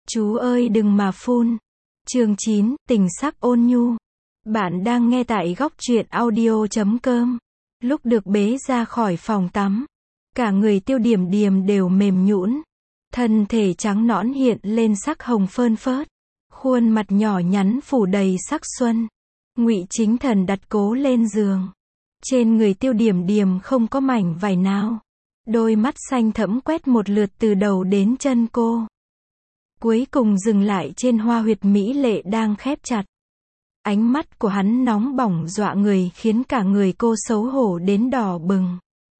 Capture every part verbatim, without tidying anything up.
Chú ơi đừng mà phun. Chương chín, tình sắc ôn nhu. Bạn đang nghe tại góc truyện audio chấm com. Lúc được bế ra khỏi phòng tắm, cả người Tiêu Điểm Điềm đều mềm nhũn, thân thể trắng nõn hiện lên sắc hồng phơn phớt, khuôn mặt nhỏ nhắn phủ đầy sắc xuân. Ngụy Chính Thần đặt cố lên giường. Trên người Tiêu Điểm Điềm không có mảnh vải nào. Đôi mắt xanh thẫm quét một lượt từ đầu đến chân cô, cuối cùng dừng lại trên hoa huyệt mỹ lệ đang khép chặt. Ánh mắt của hắn nóng bỏng dọa người khiến cả người cô xấu hổ đến đỏ bừng.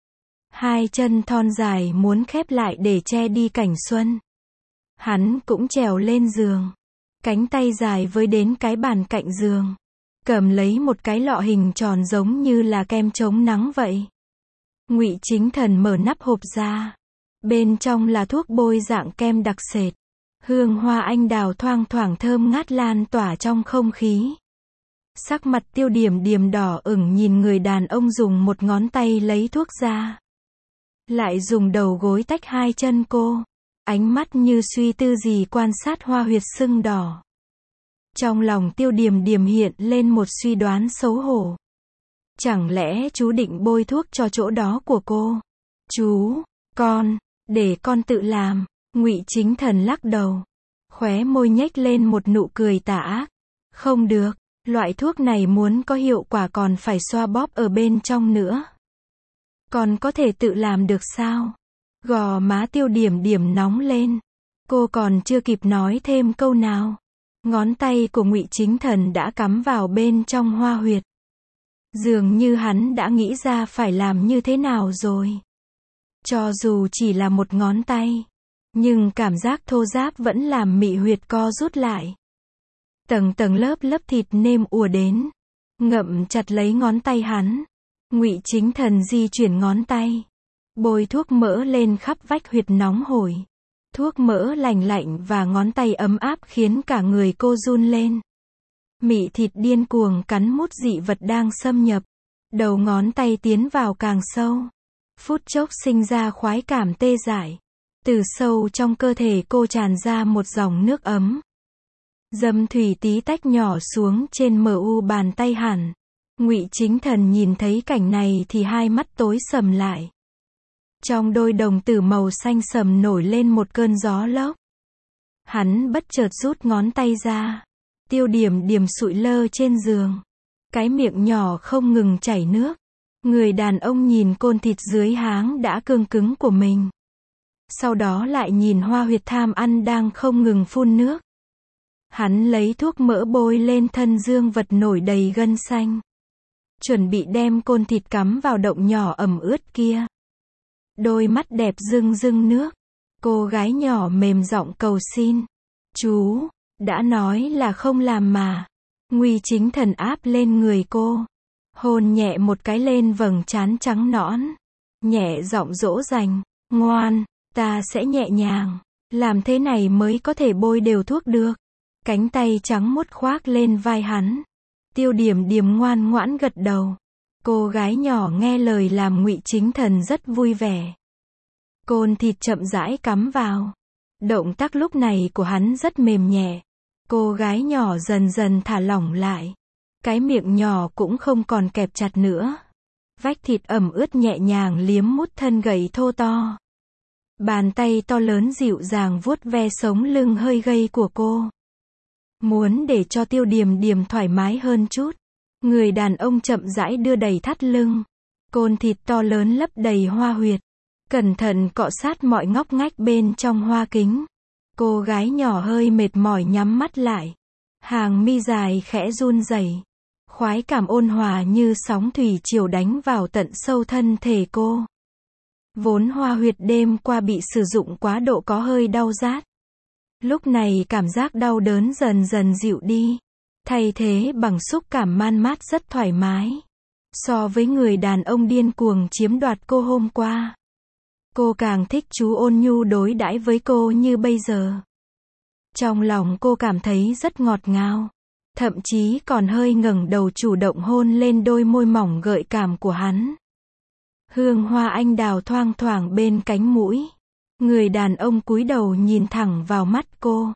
Hai chân thon dài muốn khép lại để che đi cảnh xuân. Hắn cũng trèo lên giường. Cánh tay dài với đến cái bàn cạnh giường, cầm lấy một cái lọ hình tròn giống như là kem chống nắng vậy. Ngụy Chính Thần mở nắp hộp ra. Bên trong là thuốc bôi dạng kem đặc sệt. Hương hoa anh đào thoang thoảng thơm ngát lan tỏa trong không khí. Sắc mặt Tiêu Điểm Điềm đỏ ửng nhìn người đàn ông dùng một ngón tay lấy thuốc ra, lại dùng đầu gối tách hai chân cô. Ánh mắt như suy tư gì quan sát hoa huyệt sưng đỏ. Trong lòng Tiêu Điểm Điềm hiện lên một suy đoán xấu hổ. Chẳng lẽ chú định bôi thuốc cho chỗ đó của cô? Chú, con, để con tự làm. Ngụy Chính Thần lắc đầu, khóe môi nhếch lên một nụ cười tà ác. Không được, loại thuốc này muốn có hiệu quả còn phải xoa bóp ở bên trong nữa. Con có thể tự làm được sao? Gò má Tiêu Điểm Điềm nóng lên. Cô còn chưa kịp nói thêm câu nào, ngón tay của Ngụy Chính Thần đã cắm vào bên trong hoa huyệt. Dường như hắn đã nghĩ ra phải làm như thế nào rồi. Cho dù chỉ là một ngón tay, nhưng cảm giác thô ráp vẫn làm mị huyệt co rút lại. Tầng tầng lớp lớp thịt nêm ùa đến, ngậm chặt lấy ngón tay hắn. Ngụy Chính Thần di chuyển ngón tay, bôi thuốc mỡ lên khắp vách huyệt nóng hổi. Thuốc mỡ lành lạnh và ngón tay ấm áp khiến cả người cô run lên. Mị thịt điên cuồng cắn mút dị vật đang xâm nhập. Đầu ngón tay tiến vào càng sâu. Phút chốc sinh ra khoái cảm tê dại. Từ sâu trong cơ thể cô tràn ra một dòng nước ấm. Dâm thủy tí tách nhỏ xuống trên mờ u bàn tay hẳn. Ngụy Chính Thần nhìn thấy cảnh này thì hai mắt tối sầm lại. Trong đôi đồng tử màu xanh sầm nổi lên một cơn gió lốc. Hắn bất chợt rút ngón tay ra. Tiêu Điểm Điềm sụi lơ trên giường, cái miệng nhỏ không ngừng chảy nước. Người đàn ông nhìn côn thịt dưới háng đã cương cứng của mình, sau đó lại nhìn hoa huyệt tham ăn đang không ngừng phun nước. Hắn lấy thuốc mỡ bôi lên thân dương vật nổi đầy gân xanh, chuẩn bị đem côn thịt cắm vào động nhỏ ẩm ướt kia. Đôi mắt đẹp rưng rưng nước. Cô gái nhỏ mềm giọng cầu xin. Chú, đã nói là không làm mà. Ngụy Chính Thần áp lên người cô, hôn nhẹ một cái lên vầng trán trắng nõn, nhẹ giọng dỗ dành. Ngoan, ta sẽ nhẹ nhàng. Làm thế này mới có thể bôi đều thuốc được. Cánh tay trắng muốt khoác lên vai hắn. Tiêu Điểm Điềm ngoan ngoãn gật đầu. Cô gái nhỏ nghe lời làm Ngụy Chính Thần rất vui vẻ. Côn thịt chậm rãi cắm vào. Động tác lúc này của hắn rất mềm nhẹ. Cô gái nhỏ dần dần thả lỏng lại. Cái miệng nhỏ cũng không còn kẹp chặt nữa. Vách thịt ẩm ướt nhẹ nhàng liếm mút thân gầy thô to. Bàn tay to lớn dịu dàng vuốt ve sống lưng hơi gầy của cô. Muốn để cho Tiêu Điểm Điềm thoải mái hơn chút, người đàn ông chậm rãi đưa đẩy thắt lưng. Côn thịt to lớn lấp đầy hoa huyệt, cẩn thận cọ sát mọi ngóc ngách bên trong hoa kính. Cô gái nhỏ hơi mệt mỏi nhắm mắt lại. Hàng mi dài khẽ run rẩy. Khoái cảm ôn hòa như sóng thủy triều đánh vào tận sâu thân thể cô. Vốn hoa huyệt đêm qua bị sử dụng quá độ có hơi đau rát. Lúc này cảm giác đau đớn dần dần dịu đi, thay thế bằng xúc cảm man mát rất thoải mái. So với người đàn ông điên cuồng chiếm đoạt cô hôm qua, cô càng thích chú ôn nhu đối đãi với cô như bây giờ. Trong lòng cô cảm thấy rất ngọt ngào, thậm chí còn hơi ngẩng đầu chủ động hôn lên đôi môi mỏng gợi cảm của hắn. Hương hoa anh đào thoang thoảng bên cánh mũi. Người đàn ông cúi đầu nhìn thẳng vào mắt cô.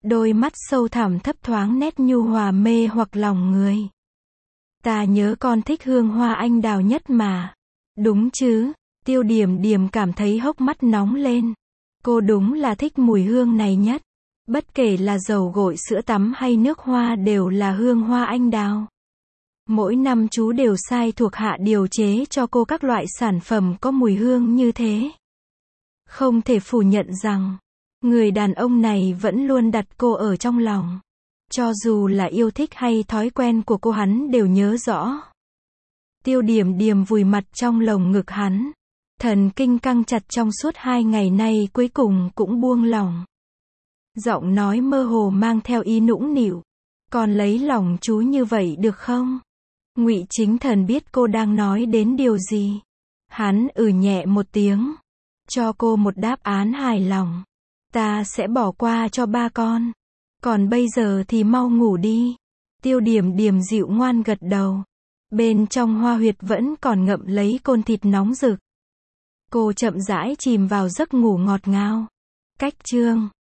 Đôi mắt sâu thẳm thấp thoáng nét nhu hòa mê hoặc lòng người. Ta nhớ con thích hương hoa anh đào nhất mà. Đúng chứ? Tiêu Điểm Điểm cảm thấy hốc mắt nóng lên. Cô đúng là thích mùi hương này nhất. Bất kể là dầu gội sữa tắm hay nước hoa đều là hương hoa anh đào. Mỗi năm chú đều sai thuộc hạ điều chế cho cô các loại sản phẩm có mùi hương như thế. Không thể phủ nhận rằng, người đàn ông này vẫn luôn đặt cô ở trong lòng. Cho dù là yêu thích hay thói quen của cô hắn đều nhớ rõ. Tiêu Điểm Điểm vùi mặt trong lồng ngực hắn. Thần kinh căng chặt trong suốt hai ngày nay cuối cùng cũng buông lỏng. Giọng nói mơ hồ mang theo ý nũng nịu. Còn lấy lòng chú như vậy được không? Ngụy Chính Thần biết cô đang nói đến điều gì. Hắn ừ nhẹ một tiếng. Cho cô một đáp án hài lòng. Ta sẽ bỏ qua cho ba con. Còn bây giờ thì mau ngủ đi. Tiêu Điểm Điểm dịu ngoan gật đầu. Bên trong hoa huyệt vẫn còn ngậm lấy côn thịt nóng rực. Cô chậm rãi chìm vào giấc ngủ ngọt ngào. Cách chương